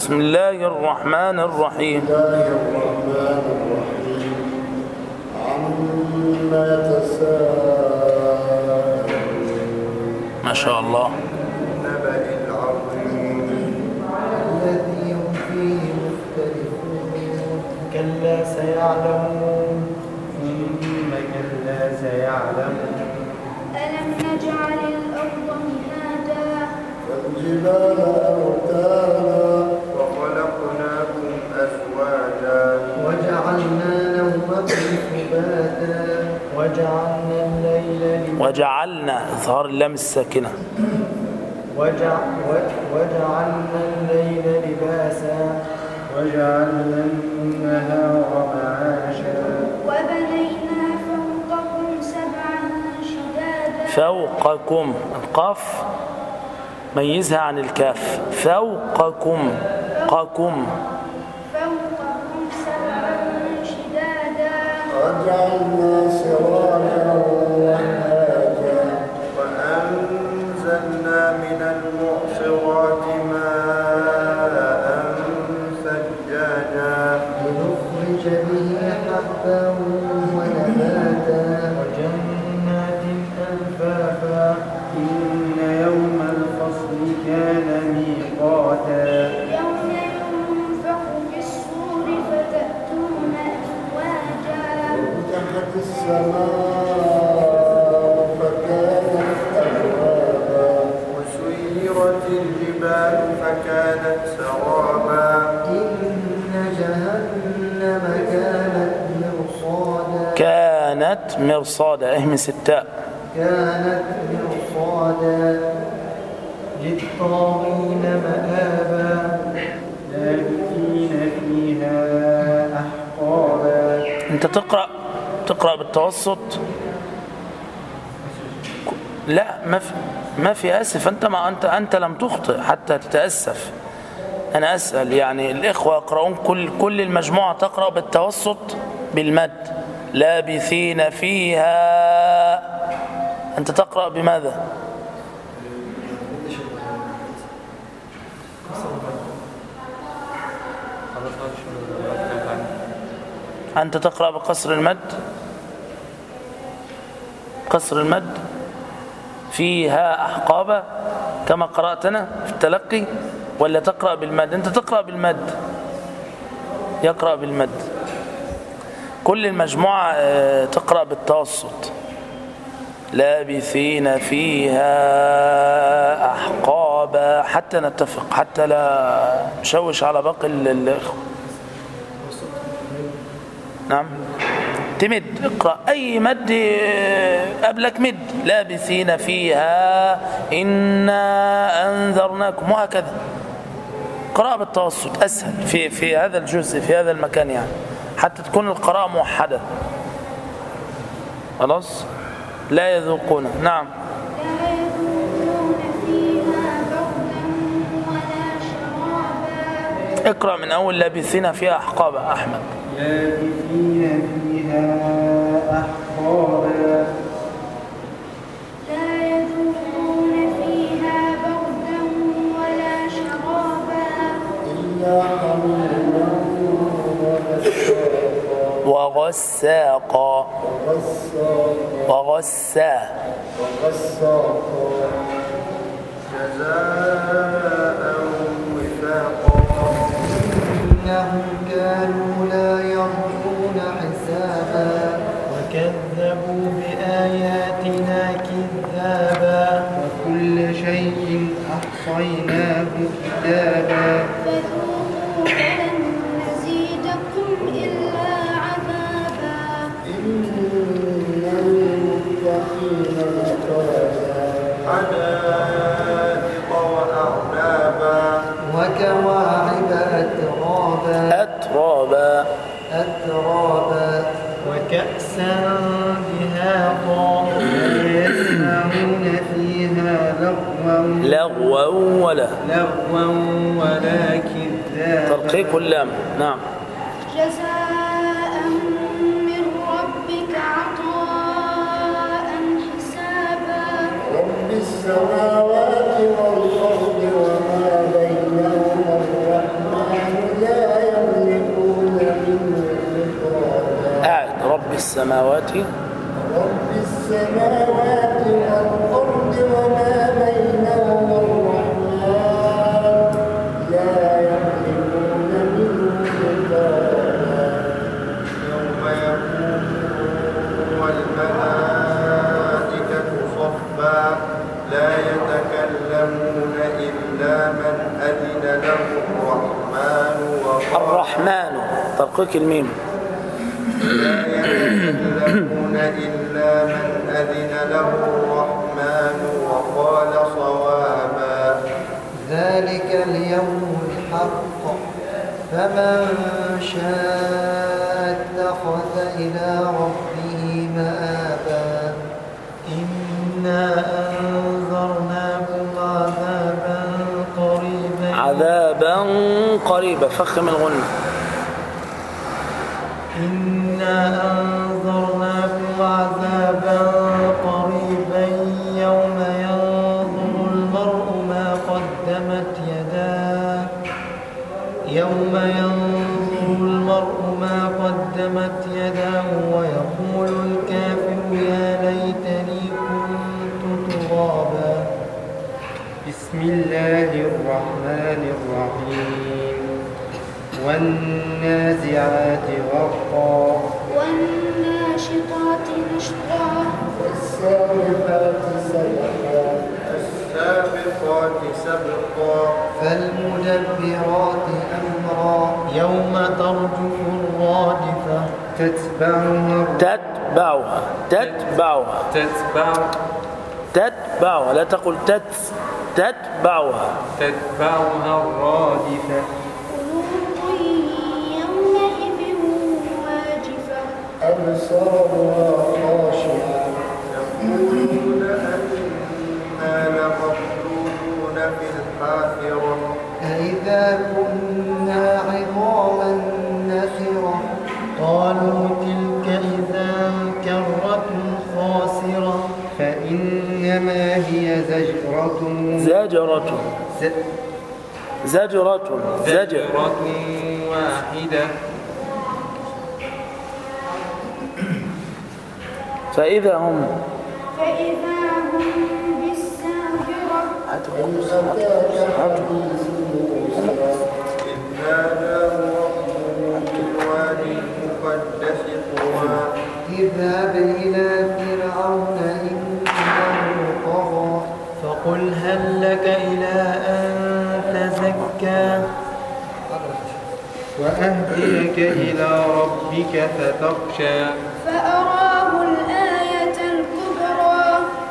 بسم الله الرحمن الرحيم. عما يتساءلون ما شاء الله. النبأ العظيم الذي هم فيه مختلفون كلا سيعلمون ثم كلا سيعلمون ألم نجعل الأرض مهادا والجبال أوتادا وخلقناكم أزواجا وجعلنا نومكم سباتا وجعلنا الليل وجعلنا إظهار اللام الساكنة. وجعلنا الليل لباسا وجعلنا النهار معاشا وبنينا فوقكم سبعا شدادا فوقكم، القاف ميزها عن الكاف. فوقكم قكم. فوقكم سبعا شدادا وجعلنا سراجا وهاجا وأنزلنا من المعصرات ماء ثجاجا لنخرج به حبا ونباتا وجنات ألفافا إن يوم الفصل كان ميقاتا يوم ينفخ في الصور فتأتون أفواجا وفتحت السماء فكانت أبوابا وسيرت الجبال فكانت سرابا إن جهنم كانت مرصادا كانت مرصادا، اهمس التاء. كانت مرصادا للطاغين مآبا لابثين فيها أحقابا انت تقرأ بالتوسط. لا ما في اسف. انت لم تخطئ حتى تتاسف. انا اسال يعني الاخوه يقرؤون كل المجموعه تقرأ بالتوسط بالمد. لابثين فيها، انت تقرأ بماذا؟ أنت تقرأ بقصر المد. قصر المد فيها أحقابا كما قرأتنا في التلقي، ولا تقرأ بالمد؟ أنت تقرأ بالمد، يقرأ بالمد. كل المجموعة تقرأ بالتوسط. لابثين فيها أحقابا حتى نتفق، حتى لا نشوش على باقي الإخوة. نعم تمد، اقرأ أي مد قبلك مد. لابثين فيها إنا أنذرناكم، وهكذا. قراءة بالتوسط أسهل في هذا الجزء، في هذا المكان يعني، حتى تكون القراءة موحدة. خلاص. لا يذوقون. نعم. لا يذوقون فيها بردا ولا شرابا اقرأ من أول لابثين فيها أحقابا أحمد. لابثين فيها أحقابا لا يذوقون فيها بردا ولا شرابا إلا حميما وغساقا. وغسا وغساقا جزاء وفاقا إنهم كانوا لا يرجون حسابا وكذبوا بآياتنا كذابا وكل شيء أحصيناه كتابا فذوقوا فلن نزيدكم إلا عذابا إن المتقين مفازا حدائق وأعنابا وكواعب أترابا وكأسا دهاقا لا يسمعون فيها لغوا ولا كذابا ترقيق اللام. نعم. جزاء من ربك عطاء حسابا رب السماوات والأرض وما بينهما الرحمن السماوات رب السماوات والأرض وما بينهما الرحمن لا يملكون منه خطابا يوم يقوم والملائكة صفا لا يتكلمون إلا من أذن له الرحمن الرحمن ترقيق الميم لا يتكلمون إلا من أذن له الرحمن وقال صوابا ذلك اليوم الحق فمن شاء اتخذ إلى ربه مآبا إنا أنذرناكم عذابا قريبا فخم الغنة. إنا أنذرناكم عذابا قريبا يوم ينظر المرء ما قدمت يداه ويقول الكافر يا ليتني كنت ترابا. بسم الله الرحمن الرحيم. والنازعات غرقا والناشطات نشطا السابقات سبقا فالمدبرات أمرا يوم ترجف الرادفة تتبعها لا تقل تتبعها الرادفة قلوب يومئذ واجفة أبصارها خاشعة يقولون أنا لمردودون في الحافرة أإذا كنا عظاما نخرة قالوا تلك إذا كرة خاسرة فإنما هي زجرة واحدة فإذا هم بالساهرة إذ ناداه ربه بالوادي المقدس طوى اذهب إلى فرعون إنه طغى فقل هل لك إلى أن تزكى وأهديك إلى ربك فتخشى فأراه الآية الكبرى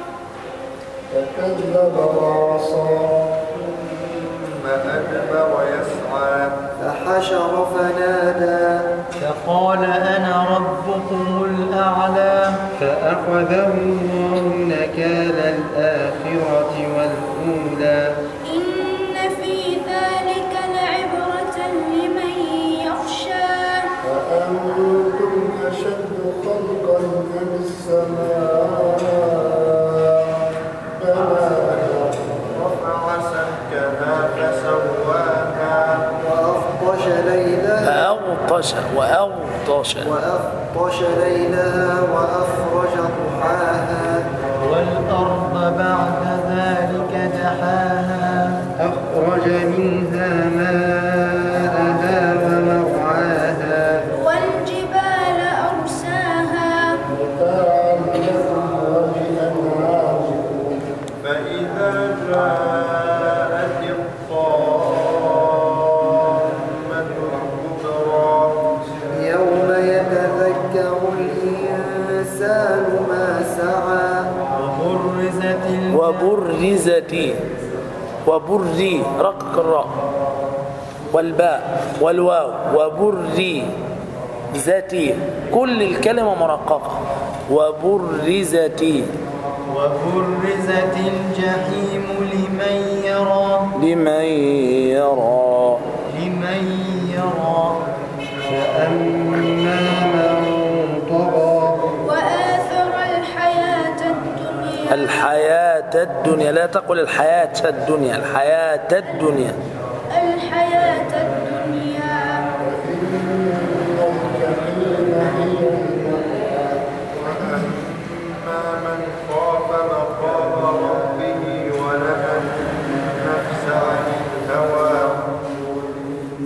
فكذب وعصى ثم أدبر يسعى فحشر فنادى فقال أنا ربكم الأعلى فأخذه الله نكال الآخرة والأولى إن في ذلك لعبرة لمن يخشى وأنتم أشد خلقا من السماء بناها رفع سمكها فسواها وأغطش ليلها وأخرج ضحاها والأرض بعد ذلك دحاها أخرج منها ماءها ومرعاها والجبال أرساها متاعا لكم ولأنعامكم فإذا جاءت الطامة الكبرى يوم يتذكر الإنسان ما سعى وبري رقق الراء والباء والواو وبري ذاتي كل الكلمة مرققة وبرزت الجحيم لمن يرى فأما من طغى وآثر الحياة الدنيا لا تقل الحياة الدنيا الحياة الدنيا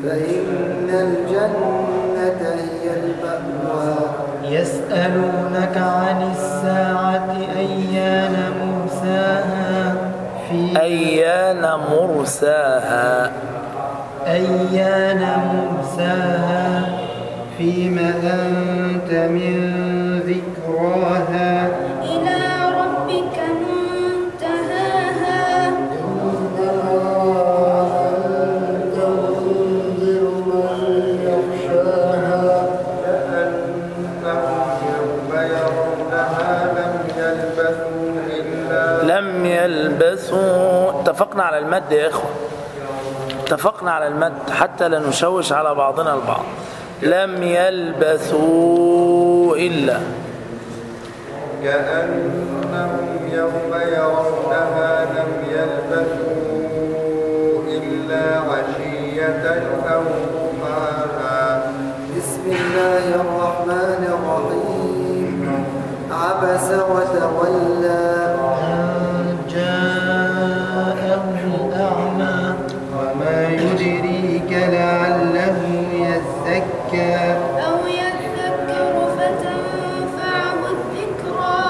فإن الجنة هي المأوى يسألونك عن الساعة أيان مرساها أيان مرساها فيما أنت من ذكراها إلى ربك منتهاها لم يلبثوا. اتفقنا على المد يا إخوة، اتفقنا على المد حتى لا نشوش على بعضنا البعض. لم يلبثوا إلا كأنهم يوم يرونها لم يلبثوا إلا عشية أو ضحاها. بسم الله الرحمن الرحيم. عبس وتولى أن جاءه الأعمى وما يدريك لعله يزكى أو يذكر فتنفعه الذكرى.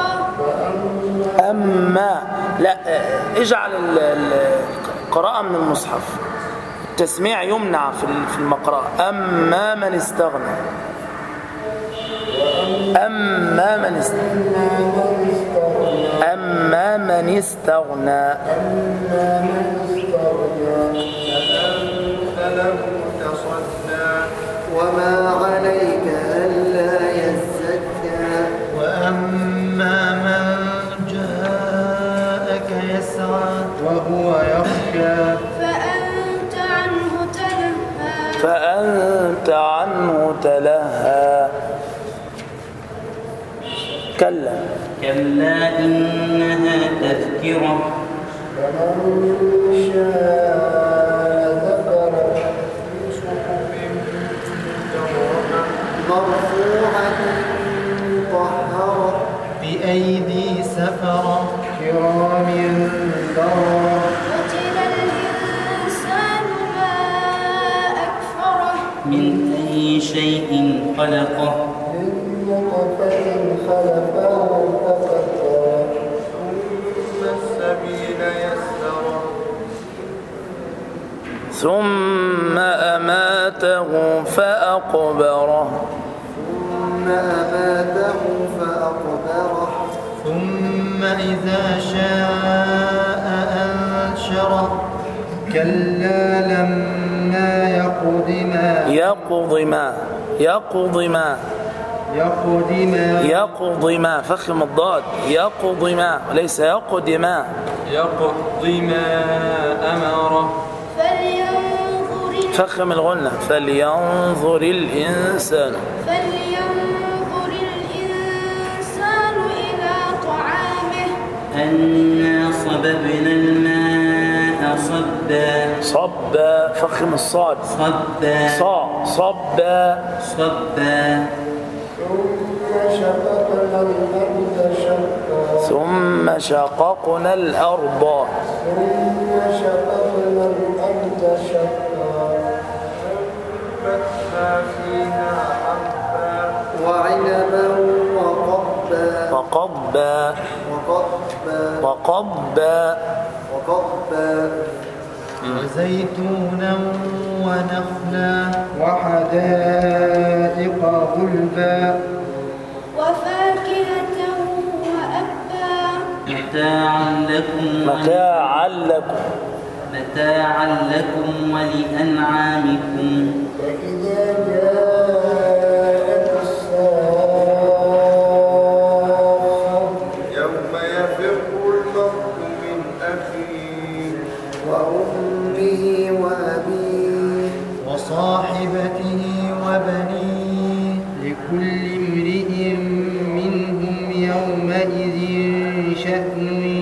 أما لا، اجعل القراءة من المصحف، التسميع يمنع في المقراءة. أما من استغنى، أما من استغنى، أما من استغنى. فأنت له تصدى وما عليك ألا يزكى وأما من جاءك يسعى وهو يخشى فأنت عنه تلهى. فأنت عنه تلهى. كلا كلا إنها تذكرة مرفوعة مطهرة بأيدي سفرة كرام بررة قتل الإنسان ما أكفره. من أي شيء خلقه السبيل يسره ثم أماته فأقبره. ثم أماته فأقبره ثم إذا شاء أنشره كلا لما يقض ما فخم الضاد. يقض ما وليس يقض ما. أمره فلينظر فخم الغنة. فلينظر الإنسان إلى طعامه. أنا صببنا الماء صبا صبا. فخم الصاد. صبا صبا. ثم شققنا الأرض وعنبا وقضبا. وزيتونا ونخلا وحدائق غلبا وفاكهة وأبا. متاعا لكم ولأنعامكم. فإذا جاءت الساخة يوم يفر المرء من أخيه وأمه وأبيه وصاحبته وبنيه لكل امرئ منهم يومئذ شأن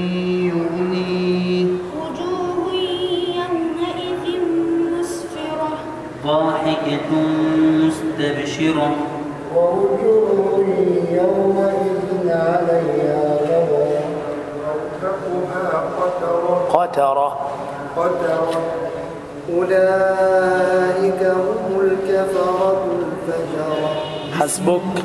يغنيه وجوه يومئذ مسفرة. ضاحكة مستبشرة ووجوه يومئذ عليها غبرة ترهقها قترة قترة. أولئك هم الشفرة الفجرة حسبك